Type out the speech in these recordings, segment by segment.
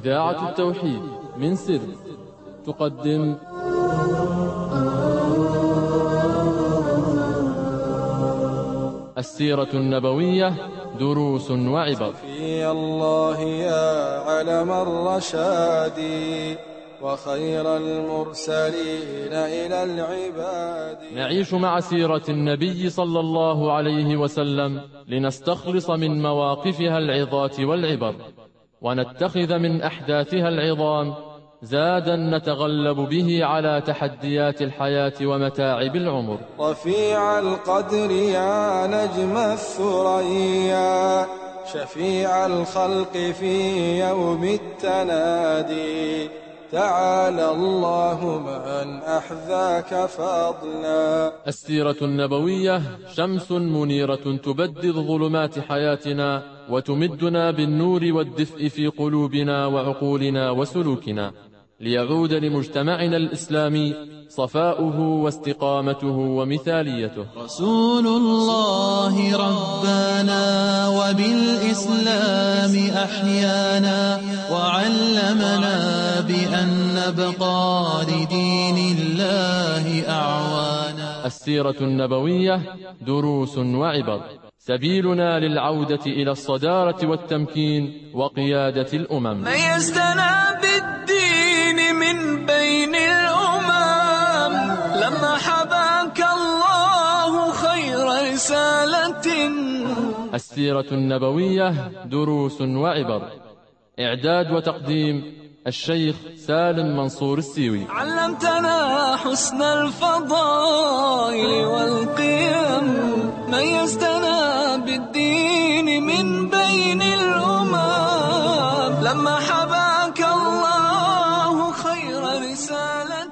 إذاعة التوحيد من سر تقدم السيرة النبوية دروس وعبر. في الله يا علم الرشاد وخير المرسلين إلى العباد. نعيش مع سيرة النبي صلى الله عليه وسلم لنستخلص من مواقفها العظات والعبر، ونتخذ من أحداثها العظام زادا نتغلب به على تحديات الحياة ومتاعب العمر. رفيع القدر يا نجم الثريا شفيع الخلق في يوم التنادي، تعالى الله من أحذاك فضلا. السيرة النبوية شمس منيرة تبدد ظلمات حياتنا وتمدنا بالنور والدفء في قلوبنا وعقولنا وسلوكنا، ليعود لمجتمعنا الإسلامي صفاؤه واستقامته ومثاليته. رسول الله ربنا وبالإسلام أحيانا، وعلمنا بأن نبقى لدين الله أعوانا. السيرة النبوية دروس وعبر، سبيلنا للعودة إلى الصدارة والتمكين وقيادة الأمم. ميزتنا بالدين من بين الأمم، لما حباك الله خير رسالة. السيرة النبوية دروس وعبر، إعداد وتقديم الشيخ سالم منصور السيوي. علمتنا حسن الفضائل والقيم، ميزتنا بالدين من بين الأمم، لما حباك الله خير رسالة.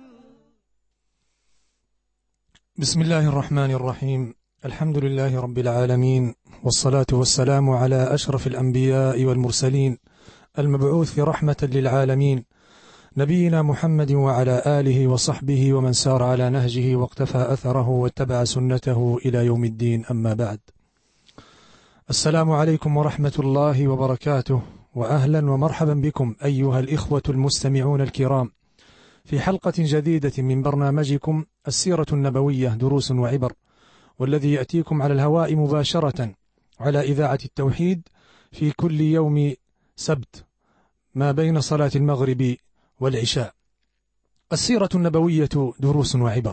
بسم الله الرحمن الرحيم، الحمد لله رب العالمين، والصلاة والسلام على أشرف الأنبياء والمرسلين المبعوث رحمة للعالمين، نبينا محمد وعلى آله وصحبه ومن سار على نهجه واقتفى أثره واتبع سنته إلى يوم الدين. أما بعد، السلام عليكم ورحمة الله وبركاته، وأهلا ومرحبا بكم أيها الإخوة المستمعون الكرام في حلقة جديدة من برنامجكم السيرة النبوية دروس وعبر، والذي يأتيكم على الهواء مباشرة على إذاعة التوحيد في كل يوم سبت ما بين صلاة المغرب والعشاء. السيرة النبوية دروس وعبر،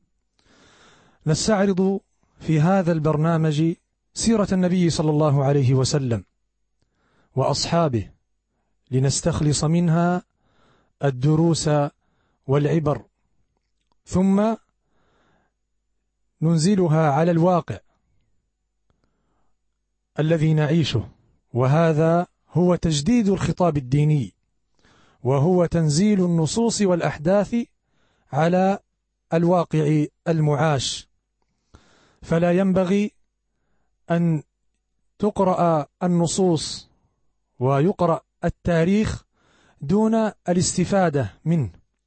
نستعرض في هذا البرنامج سيرة النبي صلى الله عليه وسلم وأصحابه لنستخلص منها الدروس والعبر، ثم ننزلها على الواقع الذي نعيشه، وهذا هو تجديد الخطاب الديني، وهو تنزيل النصوص والأحداث على الواقع المعاش. فلا ينبغي أن تقرأ النصوص ويقرأ التاريخ دون الاستفادة منه.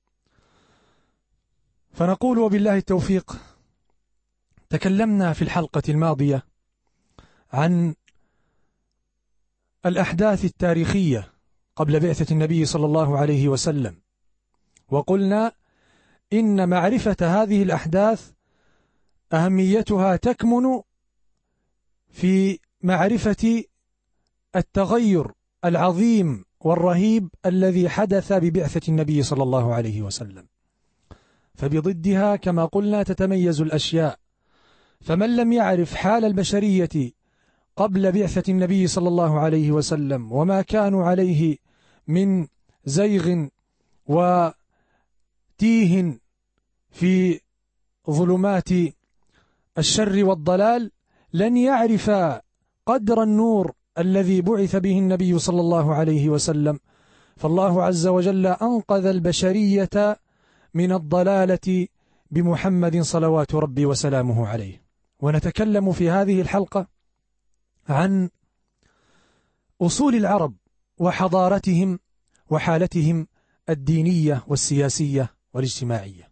فنقول وبالله التوفيق، تكلمنا في الحلقة الماضية عن الأحداث التاريخية قبل بعثة النبي صلى الله عليه وسلم، وقلنا إن معرفة هذه الأحداث أهميتها تكمن في معرفة التغير العظيم والرهيب الذي حدث ببعثة النبي صلى الله عليه وسلم. فبضدها كما قلنا تتميز الأشياء، فمن لم يعرف حال البشرية قبل بعثة النبي صلى الله عليه وسلم وما كانوا عليه من زيغ وتيه في ظلمات الشر والضلال، لن يعرف قدر النور الذي بعث به النبي صلى الله عليه وسلم. فالله عز وجل أنقذ البشرية من الضلالة بمحمد صلوات ربي وسلامه عليه. ونتكلم في هذه الحلقة عن أصول العرب وحضارتهم وحالتهم الدينية والسياسية والاجتماعية.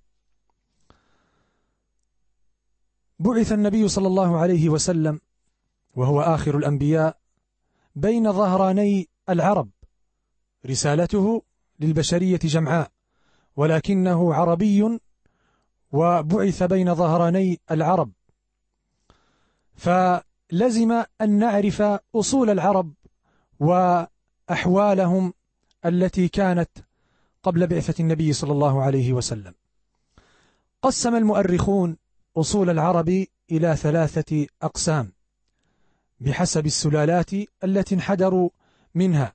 بعث النبي صلى الله عليه وسلم وهو آخر الأنبياء بين ظهراني العرب رسالته للبشرية جمعاء، ولكنه عربي وبعث بين ظهراني العرب، فلزم أن نعرف أصول العرب وأحوالهم التي كانت قبل بعثة النبي صلى الله عليه وسلم. قسم المؤرخون أصول العرب إلى 3 أقسام بحسب السلالات التي انحدروا منها.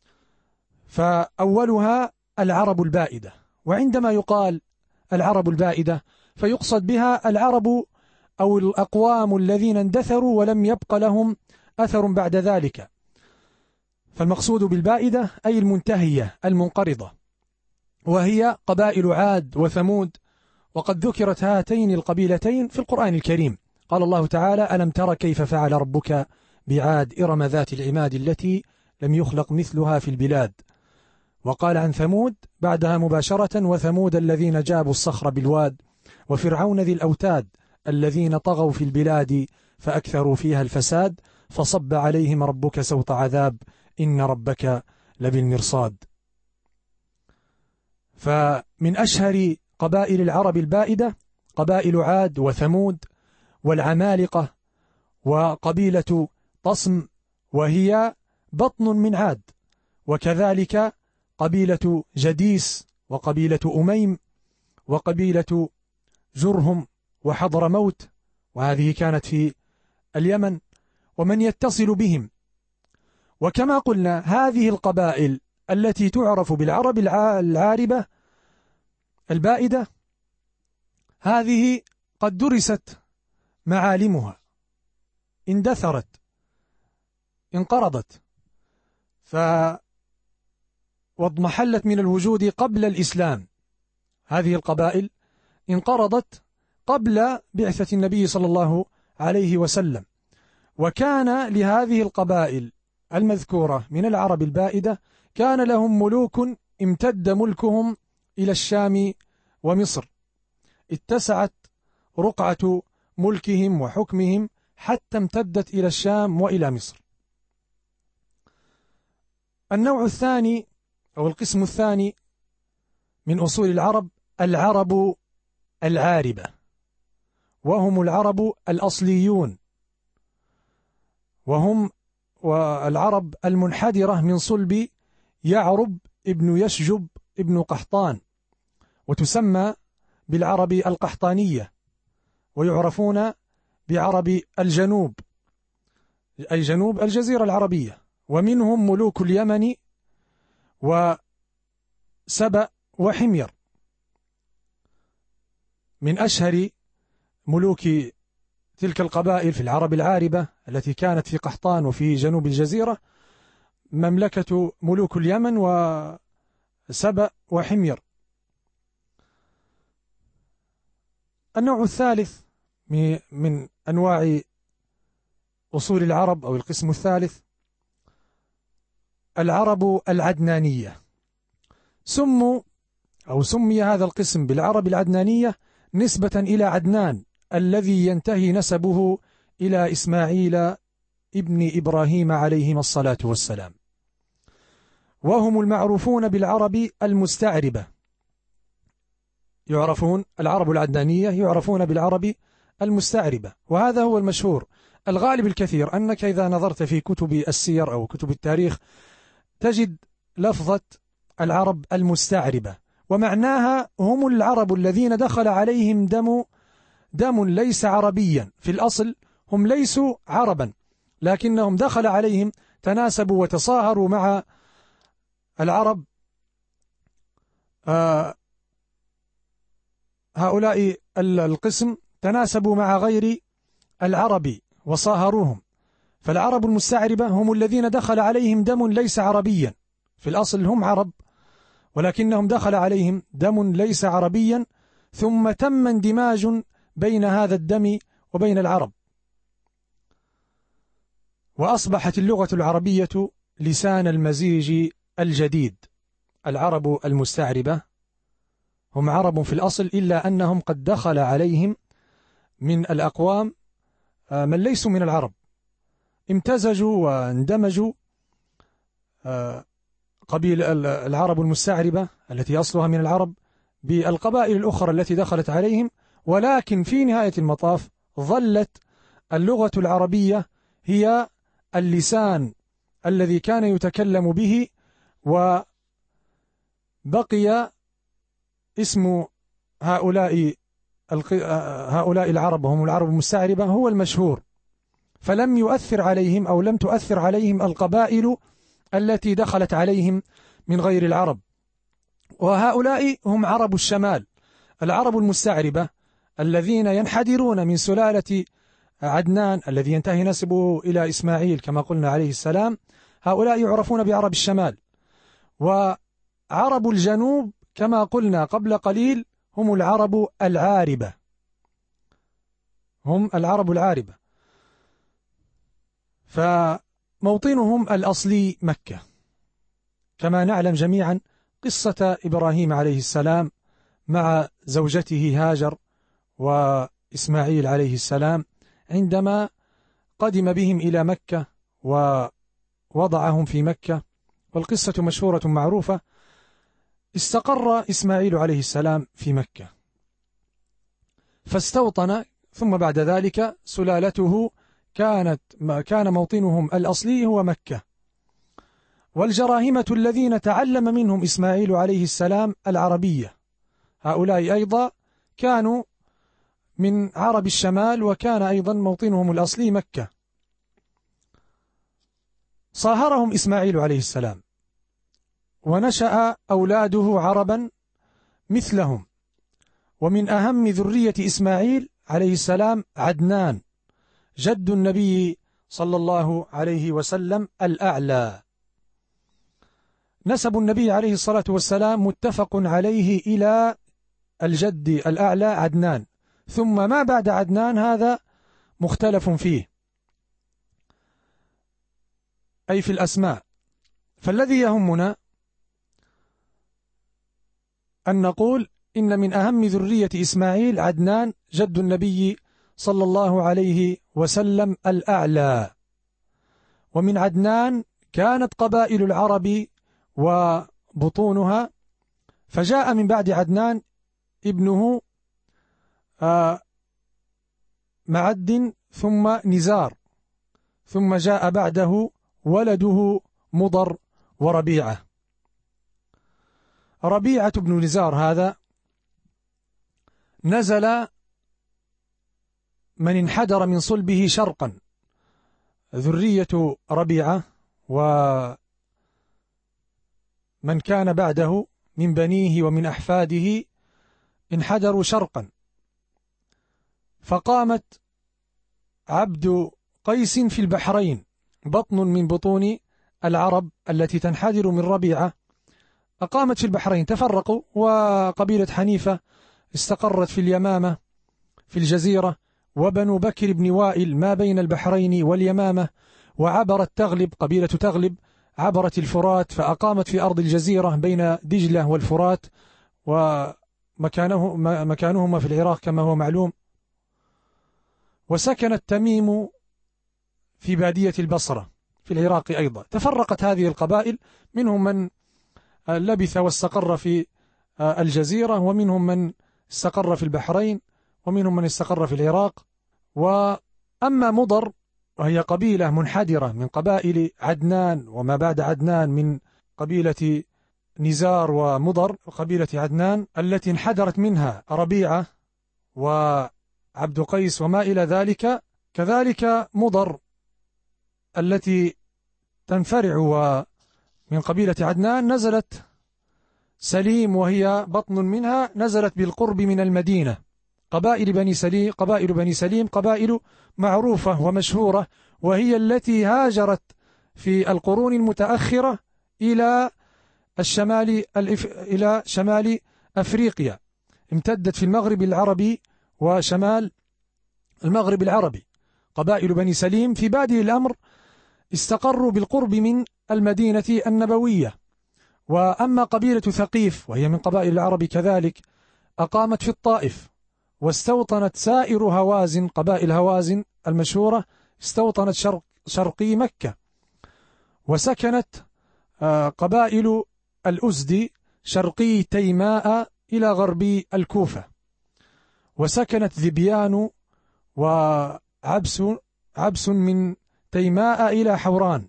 فأولها العرب البائدة، وعندما يقال العرب البائدة فيقصد بها العرب أو الأقوام الذين اندثروا ولم يبق لهم أثر بعد ذلك، فالمقصود بالبائدة أي المنتهية المنقرضة، وهي قبائل عاد وثمود، وقد ذكرت هاتين القبيلتين في القرآن الكريم. قال الله تعالى: ألم تر كيف فعل ربك بعاد إرم ذات العماد التي لم يخلق مثلها في البلاد. وقال عن ثمود بعدها مباشرة: وثمود الذين جابوا الصخر بالواد وفرعون ذي الأوتاد الذين طغوا في البلاد فأكثروا فيها الفساد فصب عليهم ربك سوط عذاب إن ربك لبالمرصاد. فمن أشهر قبائل العرب البائدة قبائل عاد وثمود والعمالقة وقبيلة طصم وهي بطن من عاد، وكذلك قبيلة جديس وقبيلة أميم وقبيلة جرهم وحضرموت، وهذه كانت في اليمن، ومن يتصل بهم. وكما قلنا هذه القبائل التي تعرف بالعرب العاربة البائدة هذه قد درست معالمها، اندثرت، انقرضت، واضمحلت من الوجود قبل الإسلام. هذه القبائل انقرضت قبل بعثة النبي صلى الله عليه وسلم، وكان لهذه القبائل المذكورة من العرب البائدة كان لهم ملوك امتد ملكهم إلى الشام ومصر، اتسعت رقعة ملكهم وحكمهم حتى امتدت إلى الشام وإلى مصر. النوع الثاني أو القسم الثاني من أصول العرب العرب العاربة، وهم العرب الأصليون، وهم والعرب المنحدرة من صلب يعرب ابن يشجب ابن قحطان، وتسمى بالعرب القحطانية، ويعرفون بعرب الجنوب أي جنوب الجزيرة العربية، ومنهم ملوك اليمن وسبأ وحمير. من أشهر ملوك تلك القبائل في العرب العاربة التي كانت في قحطان وفي جنوب الجزيرة مملكة ملوك اليمن وسبأ وحمير. النوع الثالث من أنواع أصول العرب أو القسم الثالث العرب العدنانية. سمي هذا القسم بالعرب العدنانية نسبة إلى عدنان الذي ينتهي نسبه إلى إسماعيل ابن إبراهيم عليهما الصلاة والسلام، وهم المعروفون بالعرب المستعربة. يعرفون العرب العدنانية يعرفون بالعرب المستعربة، وهذا هو المشهور. الغالب الكثير أنك إذا نظرت في كتب السير أو كتب التاريخ تجد لفظة العرب المستعربة، ومعناها هم العرب الذين دخل عليهم دم ليس عربيا. في الأصل هم ليسوا عربا، لكنهم دخل عليهم، تناسبوا وتصاهروا مع العرب. هؤلاء القسم تناسبوا مع غير العرب وصاهروهم، فالعرب المستعربة هم الذين دخل عليهم دم ليس عربيا. في الأصل هم عرب، ولكنهم دخل عليهم دم ليس عربيا، ثم تم اندماج بين هذا الدم وبين العرب، وأصبحت اللغة العربية لسان المزيج الجديد. العرب المستعربة هم عرب في الأصل، إلا أنهم قد دخل عليهم من الأقوام من ليسوا من العرب، امتزجوا واندمجوا قبيل العرب المستعربة التي أصلها من العرب بالقبائل الأخرى التي دخلت عليهم، ولكن في نهاية المطاف ظلت اللغة العربية هي اللسان الذي كان يتكلم به، وبقي اسم هؤلاء العرب هم العرب المستعربة هو المشهور، فلم يؤثر عليهم أو لم تؤثر عليهم القبائل التي دخلت عليهم من غير العرب. وهؤلاء هم عرب الشمال، العرب المستعربة الذين ينحدرون من سلالة عدنان الذي ينتهي نسبه إلى إسماعيل كما قلنا عليه السلام، هؤلاء يعرفون بعرب الشمال. وعرب الجنوب كما قلنا قبل قليل هم العرب العاربة، هم العرب العاربة، فموطنهم الأصلي مكة. كما نعلم جميعا قصة إبراهيم عليه السلام مع زوجته هاجر وإسماعيل عليه السلام عندما قدم بهم إلى مكة ووضعهم في مكة، والقصة مشهورة معروفة. استقر إسماعيل عليه السلام في مكة فاستوطن، ثم بعد ذلك سلالته كان موطنهم الأصلي هو مكة. والجراهمة الذين تعلم منهم إسماعيل عليه السلام العربية، هؤلاء أيضا كانوا من عرب الشمال، وكان أيضا موطنهم الأصلي مكة. صاهرهم إسماعيل عليه السلام ونشأ أولاده عربا مثلهم، ومن أهم ذرية إسماعيل عليه السلام عدنان جد النبي صلى الله عليه وسلم الأعلى. نسب النبي عليه الصلاة والسلام متفق عليه إلى الجد الأعلى عدنان، ثم ما بعد عدنان هذا مختلف فيه، أي في الأسماء. فالذي يهمنا أن نقول إن من أهم ذرية إسماعيل عدنان جد النبي صلى الله عليه وسلم الأعلى. ومن عدنان كانت قبائل العرب وبطونها، فجاء من بعد عدنان ابنه معد ثم نزار، ثم جاء بعده ولده مضر وربيعة. ربيعة بن نزار هذا نزل من انحدر من صلبه شرقا، ذرية ربيعة ومن كان بعده من بنيه ومن أحفاده انحدروا شرقا، فقامت عبد قيس في البحرين، بطن من بطون العرب التي تنحدر من ربيعة، أقامت في البحرين، تفرقوا، وقبيلة حنيفة استقرت في اليمامة في الجزيرة، وبنو بكر بن وائل ما بين البحرين واليمامة، وعبرت تغلب، قبيلة تغلب عبرت الفرات فأقامت في أرض الجزيرة بين دجلة والفرات، ومكانهما في العراق كما هو معلوم. وسكنت تميم في بادية البصرة في العراق أيضا. تفرقت هذه القبائل، منهم من لبث واستقر في الجزيرة، ومنهم من استقر في البحرين، ومنهم من استقر في العراق. وأما مضر وهي قبيلة منحدرة من قبائل عدنان وما بعد عدنان، من قبيلة نزار ومضر، قبيلة عدنان التي انحدرت منها ربيعة وعبد قيس وما إلى ذلك. كذلك مضر التي تنفرع من قبيلة عدنان نزلت سليم وهي بطن منها، نزلت بالقرب من المدينة. قبائل بني سليم قبائل معروفة ومشهورة، وهي التي هاجرت في القرون المتأخرة إلى شمال أفريقيا، امتدت في المغرب العربي وشمال المغرب العربي. قبائل بني سليم في بادئ الأمر استقروا بالقرب من المدينة النبوية. وأما قبيلة ثقيف وهي من قبائل العرب كذلك أقامت في الطائف، واستوطنت سائر هوازن، قبائل هوازن المشهورة استوطنت شرقي مكة، وسكنت قبائل الأزد شرقي تيماء إلى غربي الكوفة، وسكنت ذبيان وعبس من تيماء إلى حوران.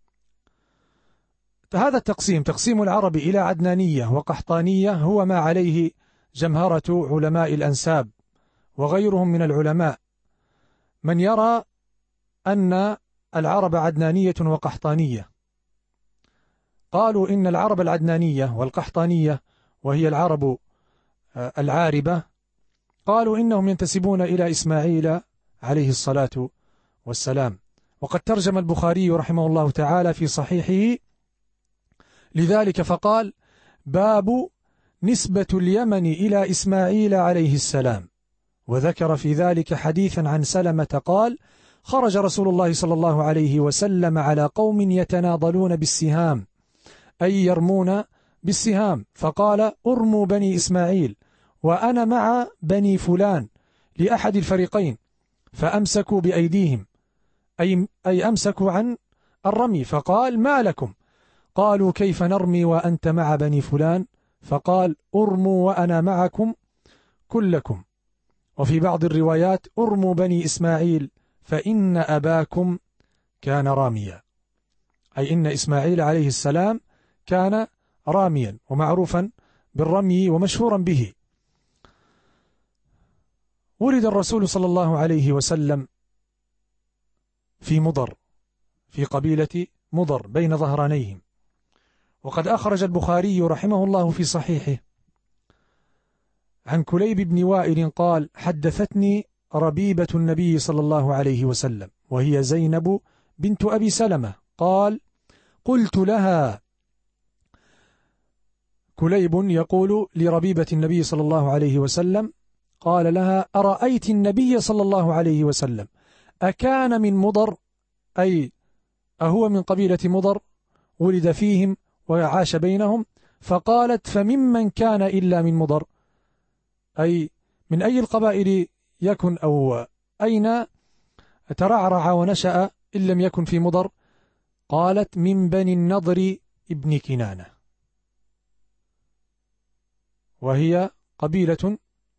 هذا تقسيم العرب إلى عدنانية وقحطانية هو ما عليه جمهرة علماء الأنساب وغيرهم من العلماء، من يرى أن العرب عدنانية وقحطانية. قالوا إن العرب العدنانية والقحطانية وهي العرب العاربة، قالوا إنهم ينتسبون إلى إسماعيل عليه الصلاة والسلام. وقد ترجم البخاري رحمه الله تعالى في صحيحه لذلك فقال: باب نسبة اليمن إلى إسماعيل عليه السلام. وذكر في ذلك حديثا عن سلمة قال: خرج رسول الله صلى الله عليه وسلم على قوم يتناضلون بالسهام، أي يرمون بالسهام، فقال: أرموا بني إسماعيل وأنا مع بني فلان لأحد الفريقين، فأمسكوا بأيديهم، أي أمسكوا عن الرمي، فقال: ما لكم؟ قالوا: كيف نرمي وأنت مع بني فلان؟ فقال: أرموا وأنا معكم كلكم. وفي بعض الروايات: أرموا بني إسماعيل فإن أباكم كان راميا، أي إن إسماعيل عليه السلام كان راميا ومعروفا بالرمي ومشهورا به. ولد الرسول صلى الله عليه وسلم في مضر، في قبيلة مضر بين ظهرانيهم. وقد أخرج البخاري رحمه الله في صحيحه عن كليب بن وائل قال: حدثتني ربيبة النبي صلى الله عليه وسلم وهي زينب بنت أبي سلمة قال: قلت لها، كليب يقول لربيبة النبي صلى الله عليه وسلم، قال لها: أرأيت النبي صلى الله عليه وسلم أكان من مضر، أي أهو من قبيلة مضر ولد فيهم وعاش بينهم؟ فقالت: فممن كان إلا من مضر، أي من أي القبائل يكن، أو أين ترعرع ونشأ إن لم يكن في مضر؟ قالت: من بني النضر ابن كنانة، وهي قبيلة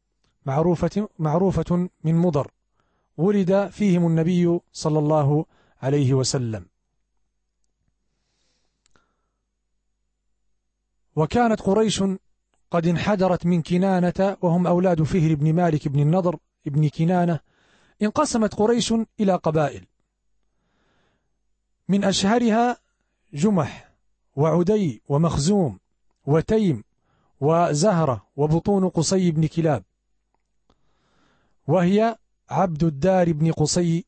معروفة من مضر ولد فيهم النبي صلى الله عليه وسلم. وكانت قريش قد انحدرت من كنانة وهم أولاد فهر بن مالك بن النضر ابن كنانة. انقسمت قريش إلى قبائل، من أشهرها جمح وعدي ومخزوم وتيم وزهرة وبطون قصي بن كلاب، وهي عبد الدار بن قصي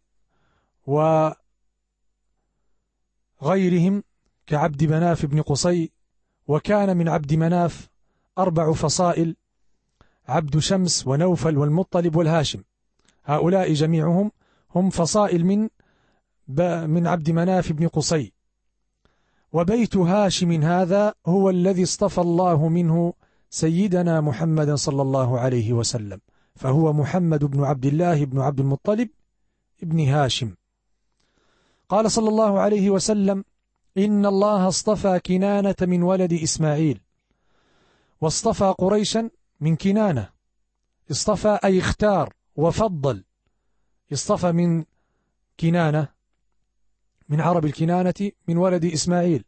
وغيرهم كعبد مناف بن قصي. وكان من عبد مناف 4 فصائل: عبد شمس ونوفل والمطلب والهاشم، هؤلاء جميعهم هم فصائل من عبد مناف بن قصي. وبيت هاشم هذا هو الذي اصطفى الله منه سيدنا محمد صلى الله عليه وسلم، فهو محمد بن عبد الله بن عبد المطلب ابن هاشم. قال صلى الله عليه وسلم: إن الله اصطفى كنانة من ولد إسماعيل، واصطفى قريشا من كنانة. اصطفى أي اختار وفضل، اصطفى من كنانة من عرب الكنانة من ولد إسماعيل،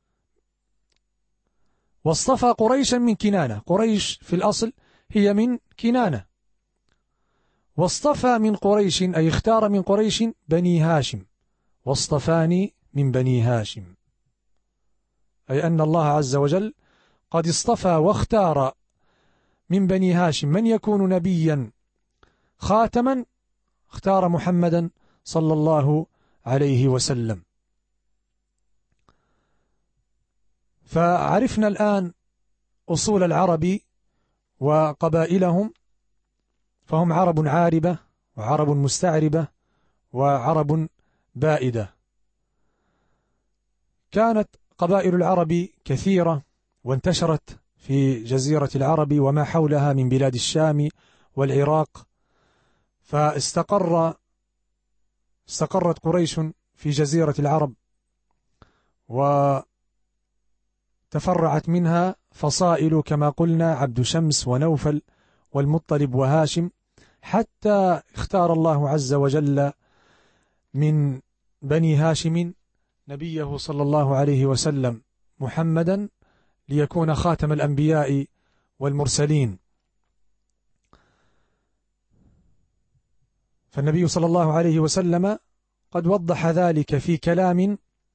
واصطفى قريشا من كنانة، قريش في الأصل هي من كنانة. واصطفى من قريش أي اختار من قريش بني هاشم، واصطفاني من بني هاشم، أي أن الله عز وجل قد اصطفى واختار من بني هاشم من يكون نبيا خاتما، اختار محمدا صلى الله عليه وسلم. فعرفنا الآن أصول العرب وقبائلهم، فهم عرب عاربة وعرب مستعربة وعرب بائدة. كانت قبائل العرب كثيرة وانتشرت في جزيرة العرب وما حولها من بلاد الشام والعراق، فاستقرت قريش في جزيرة العرب، تفرعت منها فصائل كما قلنا عبد شمس ونوفل والمطلب وهاشم، حتى اختار الله عز وجل من بني هاشم نبيه صلى الله عليه وسلم محمدا ليكون خاتم الأنبياء والمرسلين. فالنبي صلى الله عليه وسلم قد وضح ذلك في كلام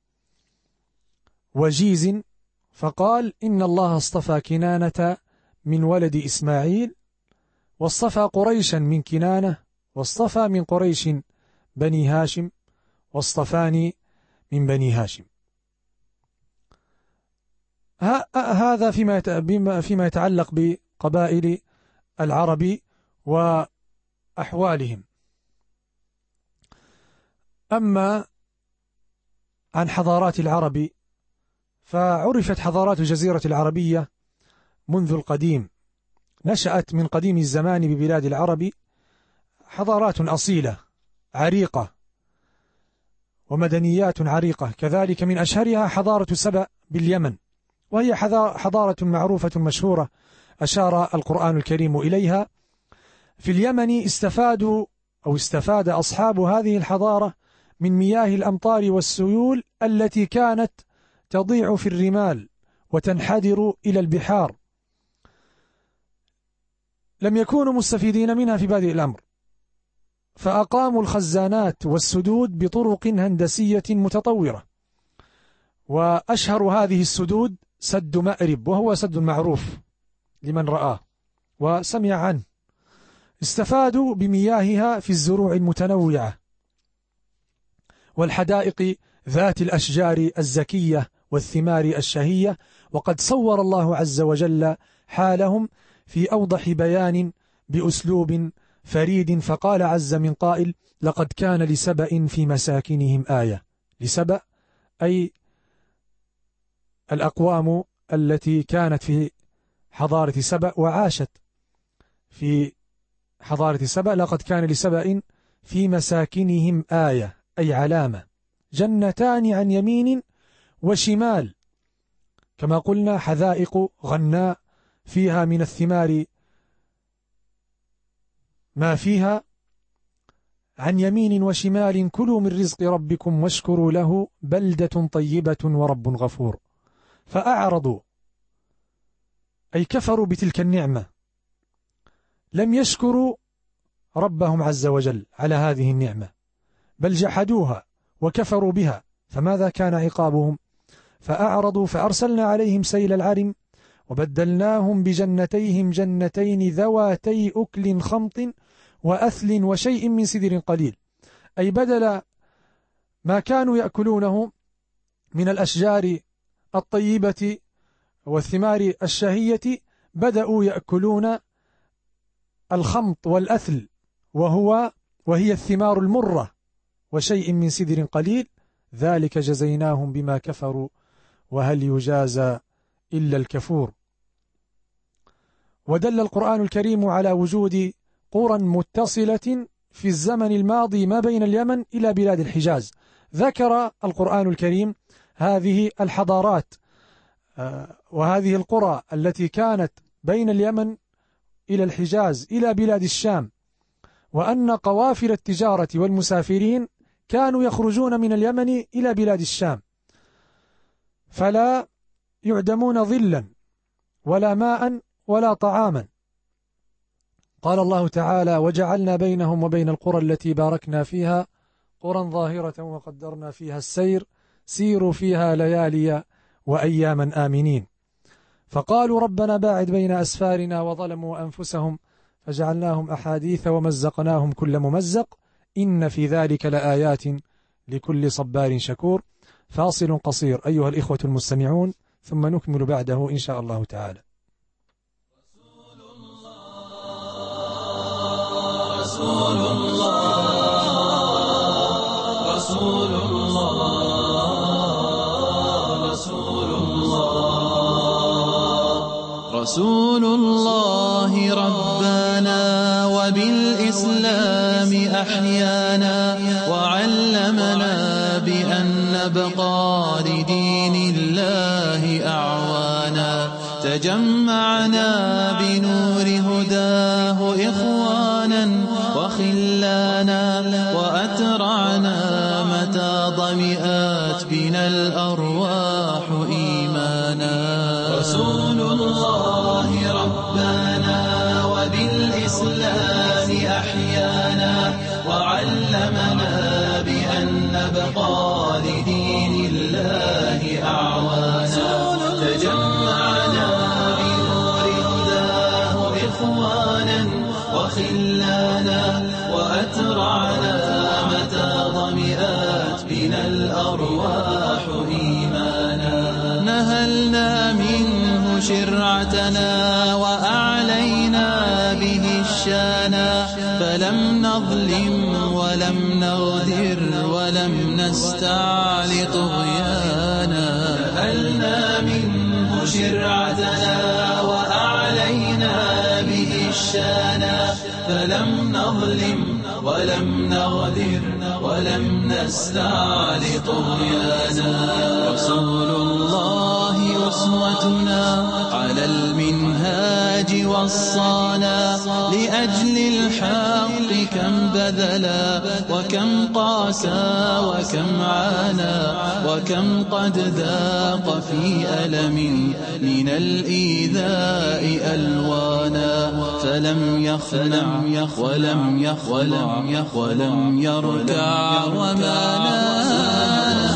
وجيز، فقال: إن الله اصطفى كنانة من ولد إسماعيل، واصطفى قريشا من كنانة، واصطفى من قريش بني هاشم، واصطفاني من بني هاشم. هذا فيما يتعلق بقبائل العرب وأحوالهم. أما عن حضارات العرب، فعرفت حضارات الجزيرة العربية منذ القديم، نشأت من قديم الزمان ببلاد العرب حضارات أصيلة عريقة ومدنيات عريقة، كذلك من أشهرها حضارة سبأ باليمن، وهي حضارة معروفة مشهورة أشار القرآن الكريم إليها. في اليمن استفاد أصحاب هذه الحضارة من مياه الأمطار والسيول التي كانت تضيع في الرمال وتنحدر إلى البحار، لم يكونوا مستفيدين منها في بادئ الأمر، فأقاموا الخزانات والسدود بطرق هندسية متطورة، وأشهر هذه السدود سد مأرب، وهو سد معروف لمن رآه وسمع عنه. استفادوا بمياهها في الزروع المتنوعة والحدائق ذات الأشجار الزكية والثمار الشهية، وقد صور الله عز وجل حالهم في أوضح بيان بأسلوب فريد، فقال عز من قائل: لقد كان لسبأ في مساكنهم آية. لسبأ أي الأقوام التي كانت في حضارة سبأ وعاشت في حضارة سبأ. لقد كان لسبأ في مساكنهم آية أي علامة، جنتان عن يمين وشمال، كما قلنا حدائق غناء فيها من الثمار ما فيها، عن يمين وشمال كلوا من رزق ربكم واشكروا له بلدة طيبة ورب غفور. فأعرضوا أي كفروا بتلك النعمة، لم يشكروا ربهم عز وجل على هذه النعمة، بل جحدوها وكفروا بها. فماذا كان عقابهم؟ فأعرضوا فأرسلنا عليهم سيل العرم وبدلناهم بجنتيهم جنتين ذواتي أكل خمط وأثل وشيء من سدر قليل، أي بدل ما كانوا يأكلونه من الأشجار الطيبة والثمار الشهية بدأوا يأكلون الخمط والأثل وهي الثمار المرة وشيء من سدر قليل، ذلك جزيناهم بما كفروا وهل يجازى إلا الكفور. ودل القرآن الكريم على وجود قرى متصلة في الزمن الماضي ما بين اليمن إلى بلاد الحجاز. ذكر القرآن الكريم هذه الحضارات وهذه القرى التي كانت بين اليمن إلى الحجاز إلى بلاد الشام، وأن قوافل التجارة والمسافرين كانوا يخرجون من اليمن إلى بلاد الشام، فلا يعدمون ظلا ولا ماء ولا طعاما. قال الله تعالى: وجعلنا بينهم وبين القرى التي باركنا فيها قرى ظاهرة وقدرنا فيها السير سيروا فيها ليالي وأياما آمنين. فقالوا ربنا باعد بين أسفارنا وظلموا أنفسهم فجعلناهم أحاديث ومزقناهم كل ممزق إن في ذلك لآيات لكل صبار شكور. فاصل قصير أيها الإخوة المستمعون، ثم نكمل بعده إن شاء الله تعالى. رسول الله رسول الله رسول الله رسول الله ربنا وبالإسلام أحيانا وعلمنا بأن نبقى لدين الله أعوانا. فجمعنا بنور هداه إخوانا وخلانا وأترعنا متى ضمئات بنا الأرواح إيمانا. رسول الله ربنا وبالإسلام أحيانا وعلمنا بأن نبقى لدين الله أعوانا. تجمعنا بنور هداه إخوانا وخلانا وأترعنا متى ضمئات بنا الأرواح إيمانا. نهلنا منه شرعتنا وأعلينا به الشانا فلم نظلم ولم نغدر ولم نستعل طغيانا. نهلنا منه شرعتنا وأعلينا به الشانا فلم نظلم ولم نغدر ولم نستعل طغيانا. رسول الله أسوتنا على المنهاج وصانا لأجل الحق كم بذلا وكم قاسى وكم عانى وكم قد ذاق في ألم من الإيذاء ألوانا. فلم يخنع ولم يركع وما نال.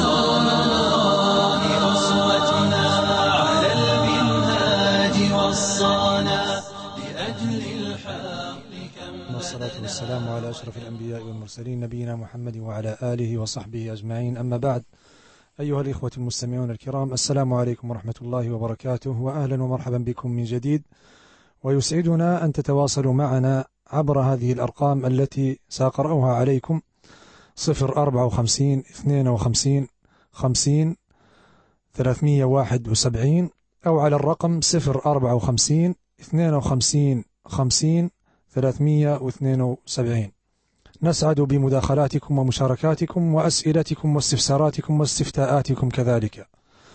أسوتنا على المنهاج وصانا لأجل الحق كم. والصلاة والسلام على أشرف الأنبياء والمرسلين نبينا محمد وعلى آله وصحبه أجمعين. أما بعد، أيها الإخوة المستمعون الكرام، السلام عليكم ورحمة الله وبركاته، وأهلا ومرحبا بكم من جديد. ويسعدنا أن تتواصلوا معنا عبر هذه الأرقام التي سأقرأها عليكم: 054 52 50 371 أو على الرقم 054 52 50 372. نسعد بمداخلاتكم ومشاركاتكم وأسئلتكم واستفساراتكم واستفتاءاتكم كذلك.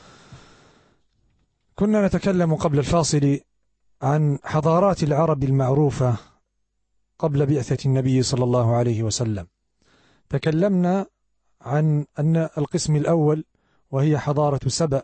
كنا نتكلم قبل الفاصل عن حضارات العرب المعروفة قبل بعثة النبي صلى الله عليه وسلم. تكلمنا عن أن القسم الأول وهي حضارة سبأ،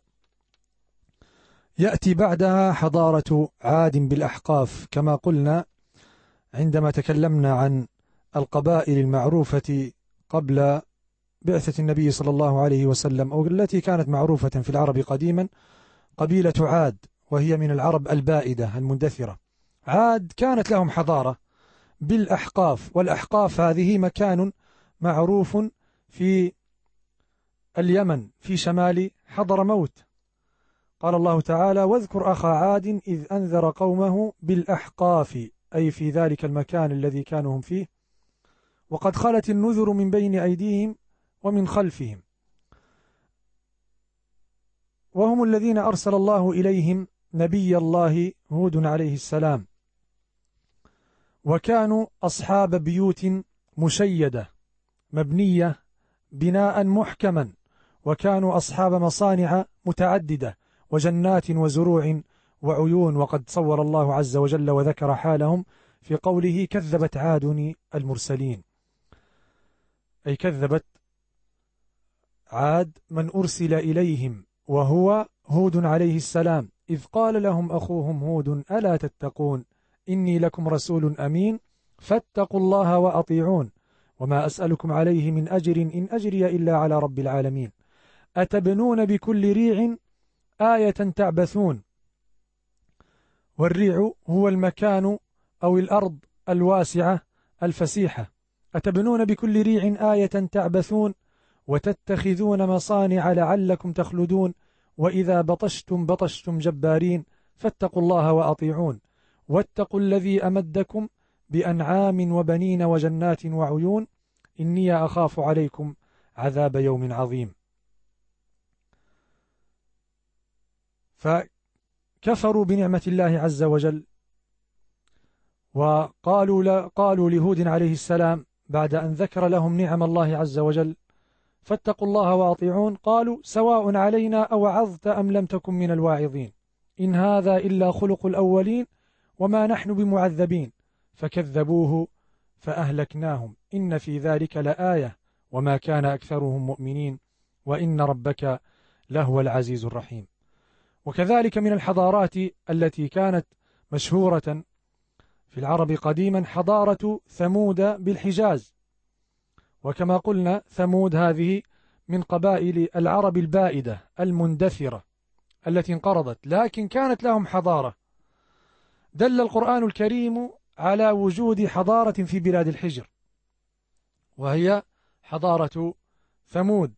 يأتي بعدها حضارة عاد بالأحقاف كما قلنا عندما تكلمنا عن القبائل المعروفة قبل بعثة النبي صلى الله عليه وسلم، أو التي كانت معروفة في العرب قديما. قبيلة عاد وهي من العرب البائدة المندثرة. عاد كانت لهم حضارة بالأحقاف، والأحقاف هذه مكان معروف في اليمن في شمال حضرموت. قال الله تعالى: واذكر أخا عاد إذ أنذر قومه بالأحقاف، أي في ذلك المكان الذي كانوا هم فيه، وقد خلت النذر من بين أيديهم ومن خلفهم، وهم الذين أرسل الله إليهم نبي الله هود عليه السلام، وكانوا أصحاب بيوت مشيدة مبنية بناء محكما، وكانوا أصحاب مصانع متعددة وجنات وزروع وعيون. وقد صور الله عز وجل وذكر حالهم في قوله: كذبت عاد المرسلين، أي كذبت عاد من أرسل إليهم وهو هود عليه السلام، إذ قال لهم أخوهم هود: ألا تتقون إني لكم رسول أمين فاتقوا الله وأطيعون وما أسألكم عليه من أجر إن أجري إلا على رب العالمين أتبنون بكل ريع آية تعبثون. والريع هو المكان أو الأرض الواسعة الفسيحة. أتبنون بكل ريع آية تعبثون وتتخذون مصانع لعلكم تخلدون وإذا بطشتم بطشتم جبارين فاتقوا الله وأطيعون واتقوا الذي أمدكم بأنعام وبنين وجنات وعيون إني أخاف عليكم عذاب يوم عظيم. فكفروا بنعمة الله عز وجل، وقالوا لهود عليه السلام بعد أن ذكر لهم نعم الله عز وجل: فاتقوا الله وأطيعون، قالوا: سواء علينا أوعظت أم لم تكن من الواعظين إن هذا إلا خلق الأولين وما نحن بمعذبين فكذبوه فأهلكناهم إن في ذلك لآية وما كان أكثرهم مؤمنين وإن ربك لهو العزيز الرحيم. وكذلك من الحضارات التي كانت مشهورة في العرب قديما حضارة ثمود بالحجاز. وكما قلنا ثمود هذه من قبائل العرب البائدة المندثرة التي انقرضت، لكن كانت لهم حضارة. دل القرآن الكريم على وجود حضارة في بلاد الحجر، وهي حضارة ثمود،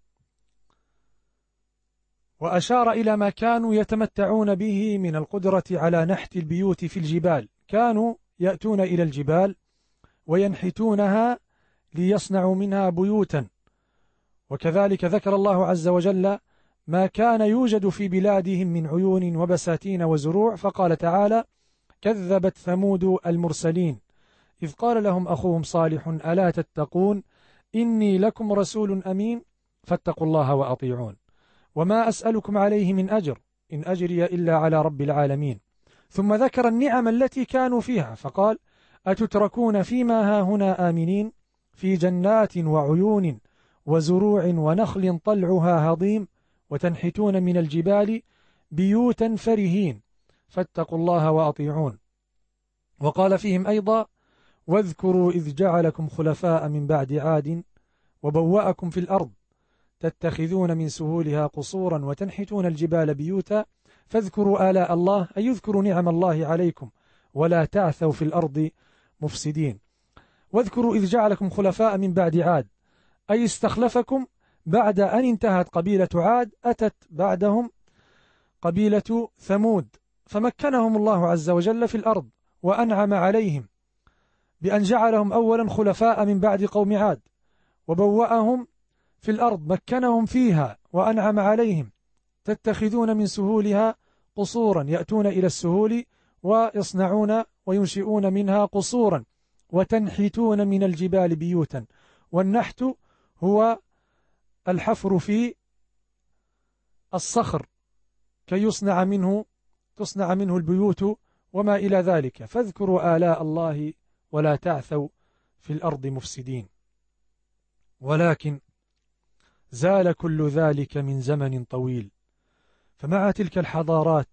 وأشار إلى ما كانوا يتمتعون به من القدرة على نحت البيوت في الجبال. كانوا يأتون إلى الجبال وينحتونها ليصنعوا منها بيوتا. وكذلك ذكر الله عز وجل ما كان يوجد في بلادهم من عيون وبساتين وزروع، فقال تعالى: كذبت ثمود المرسلين إذ قال لهم أخوهم صالح ألا تتقون إني لكم رسول أمين فاتقوا الله وأطيعون وما أسألكم عليه من أجر إن أجري إلا على رب العالمين. ثم ذكر النعم التي كانوا فيها فقال: أتتركون فيما هاهنا آمنين في جنات وعيون وزروع ونخل طلعها هضيم وتنحتون من الجبال بيوتا فرهين فاتقوا الله وأطيعون. وقال فيهم أيضا: واذكروا إذ جعلكم خلفاء من بعد عاد وبوأكم في الأرض تتخذون من سهولها قصورا وتنحتون الجبال بيوتا فاذكروا آلاء الله أي يذكروا نعم الله عليكم ولا تعثوا في الأرض مفسدين. واذكروا إذ جعلكم خلفاء من بعد عاد أي استخلفكم بعد أن انتهت قبيلة عاد، أتت بعدهم قبيلة ثمود فمكنهم الله عز وجل في الأرض وأنعم عليهم بأن جعلهم أولا خلفاء من بعد قوم عاد، وبوأهم في الأرض مكنهم فيها وأنعم عليهم، تتخذون من سهولها قصورا يأتون إلى السهول ويصنعون وينشئون منها قصورا وتنحتون من الجبال بيوتا. والنحت هو الحفر في الصخر كي تصنع منه البيوت وما إلى ذلك. فاذكروا آلاء الله ولا تعثوا في الأرض مفسدين. ولكن زال كل ذلك من زمن طويل، فمع تلك الحضارات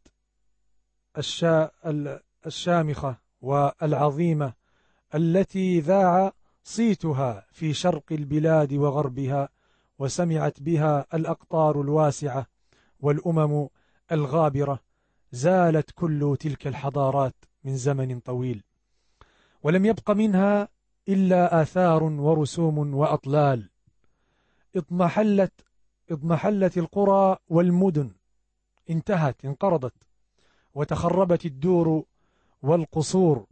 الشامخة والعظيمة التي ذاع صيتها في شرق البلاد وغربها وسمعت بها الأقطار الواسعة والأمم الغابرة، زالت كل تلك الحضارات من زمن طويل، ولم يبق منها إلا آثار ورسوم وأطلال. اضمحلت القرى والمدن، انتهت انقرضت، وتخربت الدور والقصور،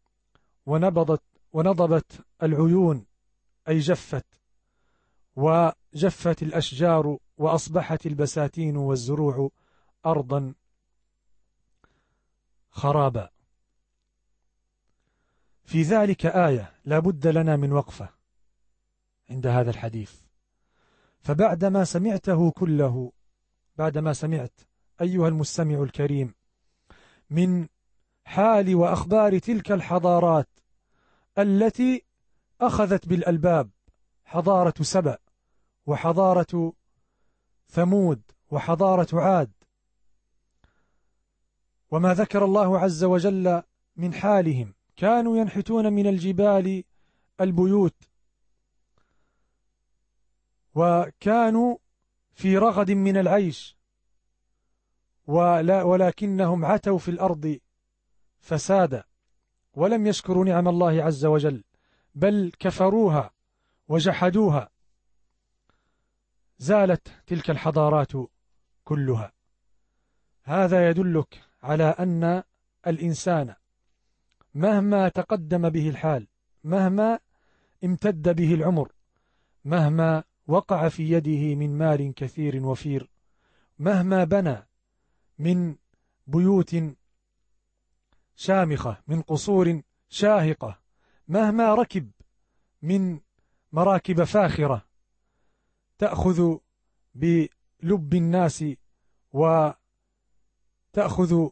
ونضبت العيون أي جفت، وجفت الأشجار، وأصبحت البساتين والزروع أرضا خرابا. في ذلك آية لا بد لنا من وقفة عند هذا الحديث. فبعدما سمعته كله، بعدما سمعت أيها المستمع الكريم من حال وأخبار تلك الحضارات التي أخذت بالألباب، حضارة سبأ وحضارة ثمود وحضارة عاد، وما ذكر الله عز وجل من حالهم، كانوا ينحتون من الجبال البيوت، وكانوا في رغد من العيش، ولكنهم عتوا في الأرض فسادا ولم يشكروا نعم الله عز وجل، بل كفروها وجحدوها. زالت تلك الحضارات كلها. هذا يدلك على أن الإنسان مهما تقدم به الحال، مهما امتد به العمر، مهما وقع في يده من مال كثير وفير، مهما بنى من بيوت شامخة، من قصور شاهقة، مهما ركب من مراكب فاخرة تأخذ بلب الناس وتحمل تأخذ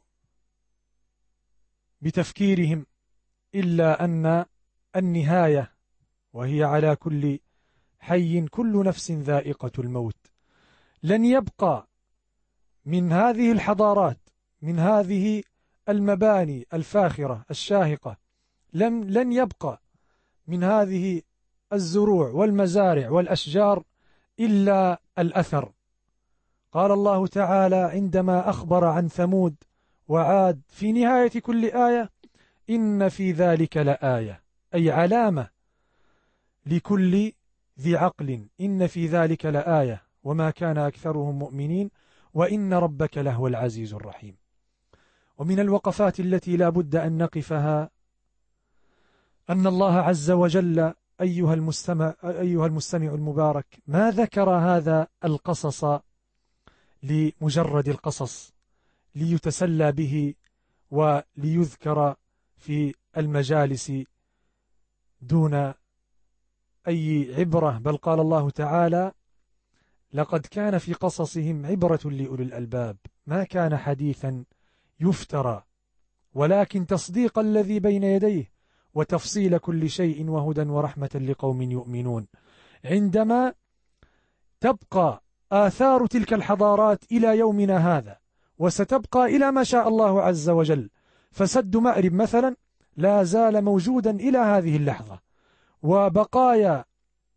بتفكيرهم، إلا أن النهاية وهي على كل حي كل نفس ذائقة الموت. لن يبقى من هذه الحضارات، من هذه المباني الفاخرة الشاهقة، لن يبقى من هذه الزروع والمزارع والأشجار إلا الأثر. قال الله تعالى عندما أخبر عن ثمود وعاد في نهاية كل آية: إن في ذلك لآية، أي علامة لكل ذي عقل، إن في ذلك لآية وما كان أكثرهم مؤمنين وإن ربك لهو العزيز الرحيم. ومن الوقفات التي لا بد أن نقفها أن الله عز وجل أيها المستمع المبارك ما ذكر هذا القصص لمجرد القصص ليتسلى به وليذكر في المجالس دون أي عبرة، بل قال الله تعالى: لقد كان في قصصهم عبرة لأولي الألباب ما كان حديثا يفترى ولكن تصديق الذي بين يديه وتفصيل كل شيء وهدى ورحمة لقوم يؤمنون. عندما تبقى آثار تلك الحضارات إلى يومنا هذا، وستبقى إلى ما شاء الله عز وجل، فسد مأرب مثلا لا زال موجودا إلى هذه اللحظة، وبقايا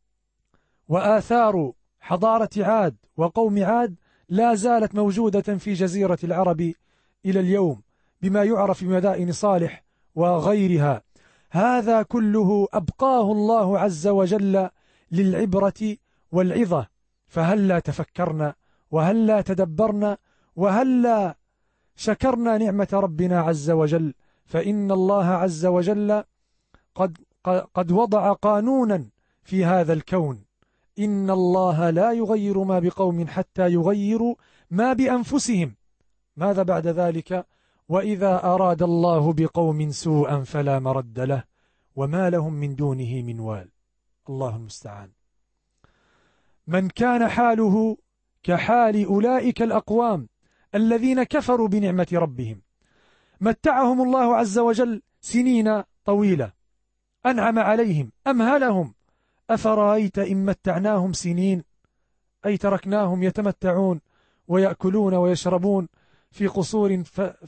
وآثار حضارة عاد وقوم عاد لا زالت موجودة في جزيرة العرب إلى اليوم بما يعرف بمدائن صالح وغيرها. هذا كله أبقاه الله عز وجل للعبرة والعظة، فهلا تفكرنا وهلا تدبرنا وهلا شكرنا نعمة ربنا عز وجل، فإن الله عز وجل قد وضع قانونا في هذا الكون: إن الله لا يغير ما بقوم حتى يغيروا ما بأنفسهم. ماذا بعد ذلك؟ وإذا أراد الله بقوم سوءا فلا مرد له وما لهم من دونه من وال. الله المستعان. من كان حاله كحال أولئك الأقوام الذين كفروا بنعمة ربهم متعهم الله عز وجل سنين طويلة، أنعم عليهم، أمهلهم. أفرأيت إن متعناهم سنين، أي تركناهم يتمتعون ويأكلون ويشربون في قصور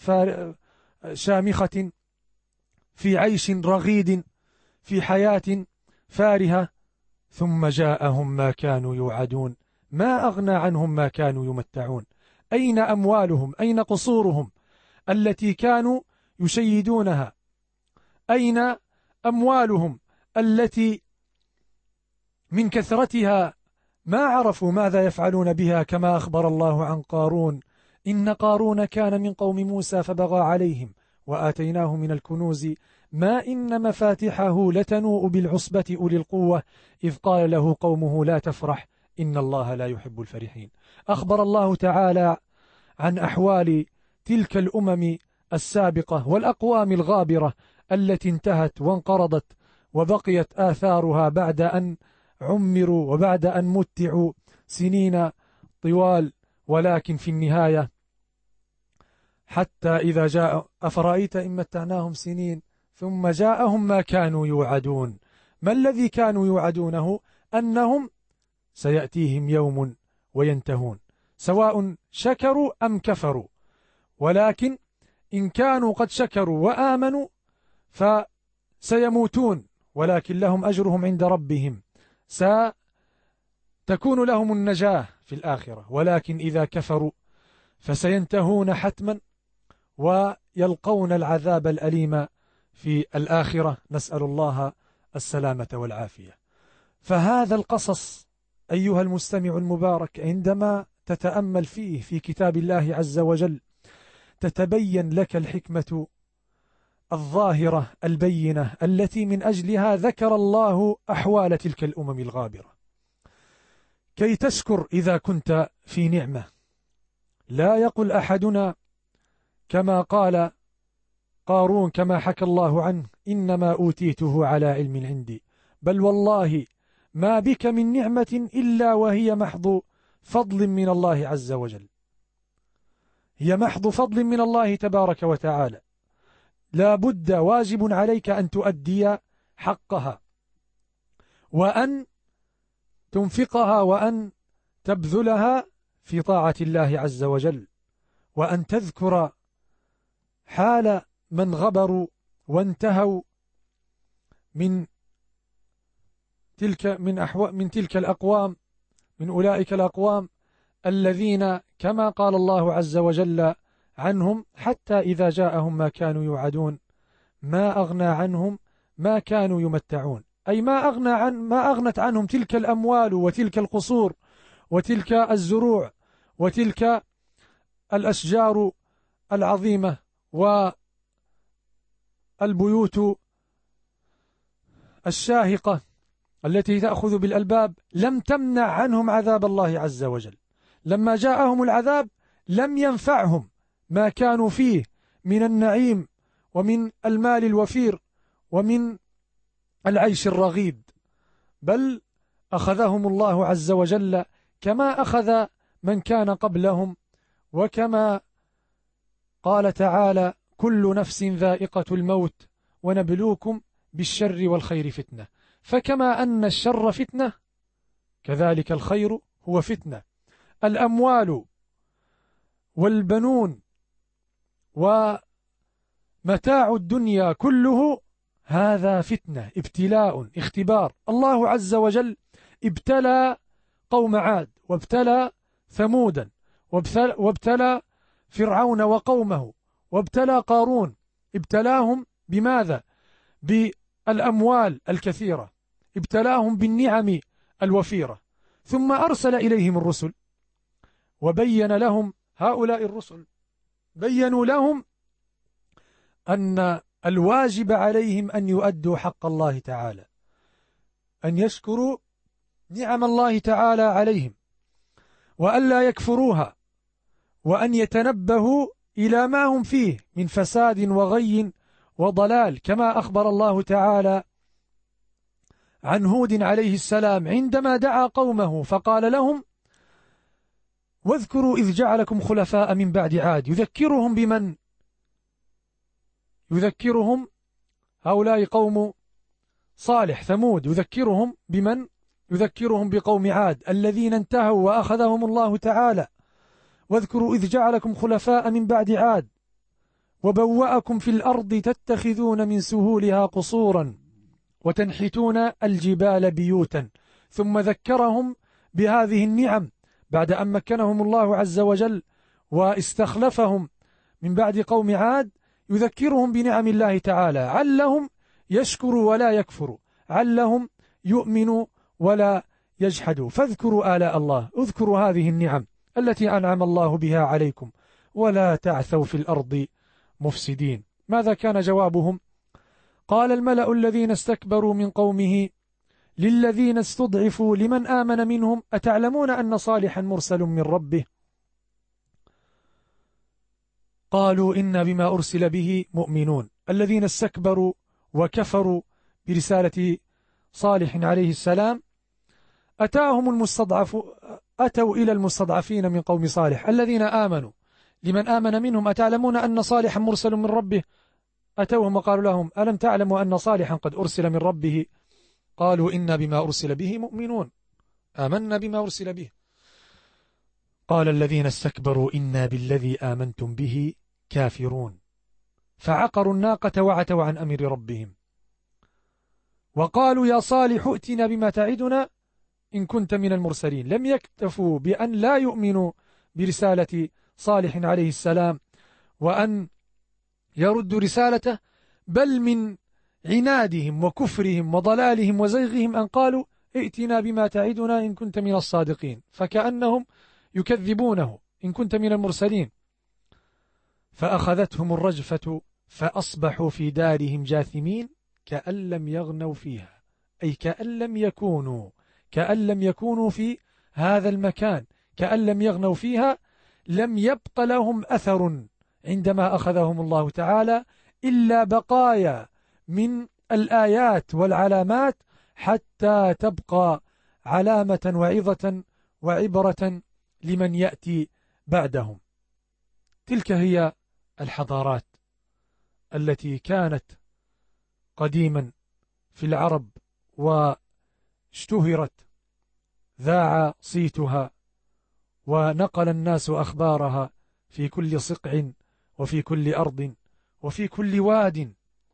شامخة، في عيش رغيد، في حياة فارهة، ثم جاءهم ما كانوا يوعدون ما أغنى عنهم ما كانوا يمتعون. أين أموالهم؟ أين قصورهم التي كانوا يشيدونها؟ أين أموالهم التي من كثرتها ما عرفوا ماذا يفعلون بها، كما أخبر الله عن قارون: إن قارون كان من قوم موسى فبغى عليهم وآتيناه من الكنوز ما إن مفاتحه لتنوء بالعصبة أولي القوة إذ قال له قومه لا تفرح إن الله لا يحب الفرحين. أخبر الله تعالى عن أحوال تلك الأمم السابقة والأقوام الغابرة التي انتهت وانقرضت وبقيت آثارها بعد أن عمروا وبعد أن متعوا سنين طوال، ولكن في النهاية حتى إذا جاء أفرأيت إن متعناهم سنين ثم جاءهم ما كانوا يوعدون. ما الذي كانوا يوعدونه؟ أنهم سيأتيهم يوم وينتهون، سواء شكروا أم كفروا، ولكن إن كانوا قد شكروا وآمنوا فسيموتون ولكن لهم أجرهم عند ربهم، ستكون لهم النجاة في الآخرة، ولكن إذا كفروا فسينتهون حتما ويلقون العذاب الأليم في الآخرة، نسأل الله السلامة والعافية. فهذا القصص أيها المستمع المبارك عندما تتأمل فيه في كتاب الله عز وجل تتبين لك الحكمة الظاهرة البينة التي من أجلها ذكر الله أحوال تلك الأمم الغابرة، كي تشكر إذا كنت في نعمة. لا يقل أحدنا كما قال قارون كما حكى الله عنه: إنما أوتيته على علم عندي، بل والله ما بك من نعمة إلا وهي محض فضل من الله عز وجل. هي محض فضل من الله تبارك وتعالى، لا بد واجب عليك أن تؤدي حقها، وأن تنفقها، وأن تبذلها في طاعة الله عز وجل، وأن تذكر حال من غبروا وانتهوا من تلك الأقوام، من أولئك الأقوام الذين كما قال الله عز وجل عنهم: حتى إذا جاءهم ما كانوا يوعدون ما أغنى عنهم ما كانوا يمتعون، أي ما أغنت عنهم تلك الأموال وتلك القصور وتلك الزروع وتلك الأشجار العظيمة والبيوت الشاهقة التي تأخذ بالألباب، لم تمنع عنهم عذاب الله عز وجل. لما جاءهم العذاب لم ينفعهم ما كانوا فيه من النعيم ومن المال الوفير ومن العيش الرغيد، بل أخذهم الله عز وجل كما أخذ من كان قبلهم، وكما قال تعالى: كل نفس ذائقة الموت ونبلوكم بالشر والخير فتنة. فكما أن الشر فتنة كذلك الخير هو فتنة. الأموال والبنون ومتاع الدنيا كله هذا فتنة، ابتلاء، اختبار. الله عز وجل ابتلى قوم عاد، وابتلى ثمودا، وابتلى فرعون وقومه، وابتلى قارون. ابتلاهم بماذا؟ بالأموال الكثيرة، ابتلاهم بالنعم الوفيرة، ثم أرسل إليهم الرسل، وبين لهم هؤلاء الرسل، بينوا لهم أن الواجب عليهم أن يؤدوا حق الله تعالى، أن يشكروا نعم الله تعالى عليهم، وأن لا يكفروها، وأن يتنبهوا إلى ما هم فيه من فساد وغي وضلال، كما أخبر الله تعالى عن هود عليه السلام عندما دعا قومه فقال لهم: واذكروا إذ جعلكم خلفاء من بعد عاد. يذكرهم بمن؟ يذكرهم هؤلاء قوم صالح ثمود. يذكرهم بمن؟ يذكرهم بقوم عاد الذين انتهوا وأخذهم الله تعالى. واذكروا إذ جعلكم خلفاء من بعد عاد وبوأكم في الأرض تتخذون من سهولها قصورا وتنحتون الجبال بيوتا. ثم ذكرهم بهذه النعم بعد أن مكنهم الله عز وجل واستخلفهم من بعد قوم عاد. يذكرهم بنعم الله تعالى علهم يشكروا ولا يكفروا، علهم يؤمنوا ولا يجحدوا. فاذكروا آلاء الله، اذكروا هذه النعم التي أنعم الله بها عليكم، ولا تعثوا في الأرض مفسدين. ماذا كان جوابهم؟ قال الملأ الذين استكبروا من قومه للذين استضعفوا لمن آمن منهم: أتعلمون أن صالحا مرسل من ربه؟ قالوا إنا بما أرسل به مؤمنون. الذين استكبروا وكفروا برسالة صالح عليه السلام أتوا إلى المستضعفين من قوم صالح الذين آمنوا لمن آمن منهم: أتعلمون أن صالحا مرسل من ربه؟ أتوهم وقالوا لهم: ألم تعلموا أن صالحا قد أرسل من ربه؟ قالوا إنا بما أرسل به مؤمنون، آمنا بما أرسل به. قال الذين استكبروا إنا بالذي آمنتم به كافرون، فعقروا الناقة وعتوا عن أمر ربهم، وقالوا يا صالح ائتنا بما تعدنا إن كنت من المرسلين. لم يكتفوا بأن لا يؤمنوا برسالة صالح عليه السلام وأن يردوا رسالته، بل من عنادهم وكفرهم وضلالهم وزيغهم أن قالوا ائتنا بما تعدنا إن كنت من الصادقين، فكأنهم يكذبونه إن كنت من المرسلين. فأخذتهم الرجفة فأصبحوا في دارهم جاثمين كأن لم يغنوا فيها، أي كأن لم يكونوا في هذا المكان، كأن لم يغنوا فيها. لم يبق لهم أثر عندما أخذهم الله تعالى إلا بقايا من الآيات والعلامات، حتى تبقى علامة وعظة وعبرة لمن يأتي بعدهم. تلك هي الحضارات التي كانت قديما في العرب واشتهرت، ذاع صيتها ونقل الناس أخبارها في كل صقع وفي كل أرض وفي كل واد.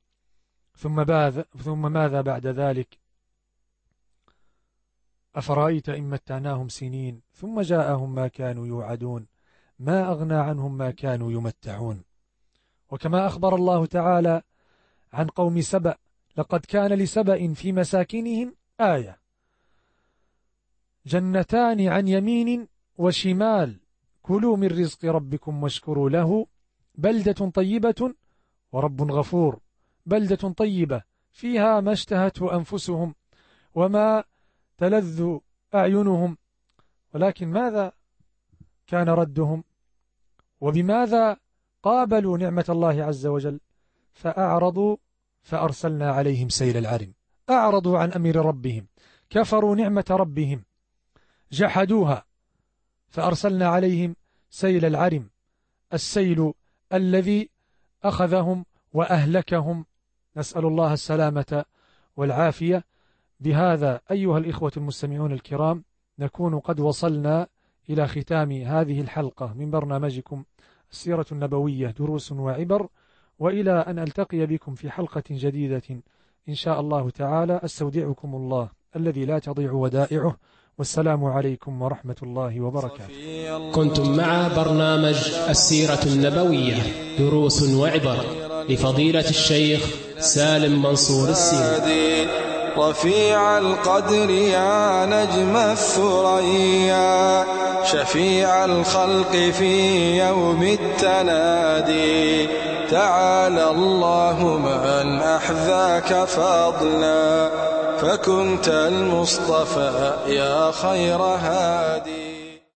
ثم ماذا بعد ذلك؟ أفرأيت إن متعناهم سنين ثم جاءهم ما كانوا يوعدون ما أغنى عنهم ما كانوا يمتعون. وكما أخبر الله تعالى عن قوم سبأ: لقد كان لسبأ في مساكنهم آية، جنتان عن يمين وشمال كلوا من رزق ربكم واشكروا له بلدة طيبة ورب غفور. بلدة طيبة فيها ما اشتهته أنفسهم وما تلذ أعينهم، ولكن ماذا كان ردهم؟ وبماذا قابلوا نعمة الله عز وجل؟ فأعرضوا فأرسلنا عليهم سيل العرم. أعرضوا عن أمر ربهم، كفروا نعمة ربهم، جحدوها، فأرسلنا عليهم سيل العرم، السيل الذي أخذهم وأهلكهم. نسأل الله السلامة والعافية. بهذا أيها الإخوة المستمعون الكرام نكون قد وصلنا إلى ختام هذه الحلقة من برنامجكم السيرة النبوية دروس وعبر، وإلى أن ألتقي بكم في حلقة جديدة إن شاء الله تعالى. أستودعكم الله الذي لا تضيع ودائعه، والسلام عليكم ورحمة الله وبركاته. كنتم مع برنامج السيرة النبوية دروس وعبر لفضيلة الشيخ سالم منصور السيري. رفيع القدر يا نجم الثريا، شفيع الخلق في يوم التنادي، تعالى الله من أحذاك فضلا، فكنت المصطفى يا خير هادي.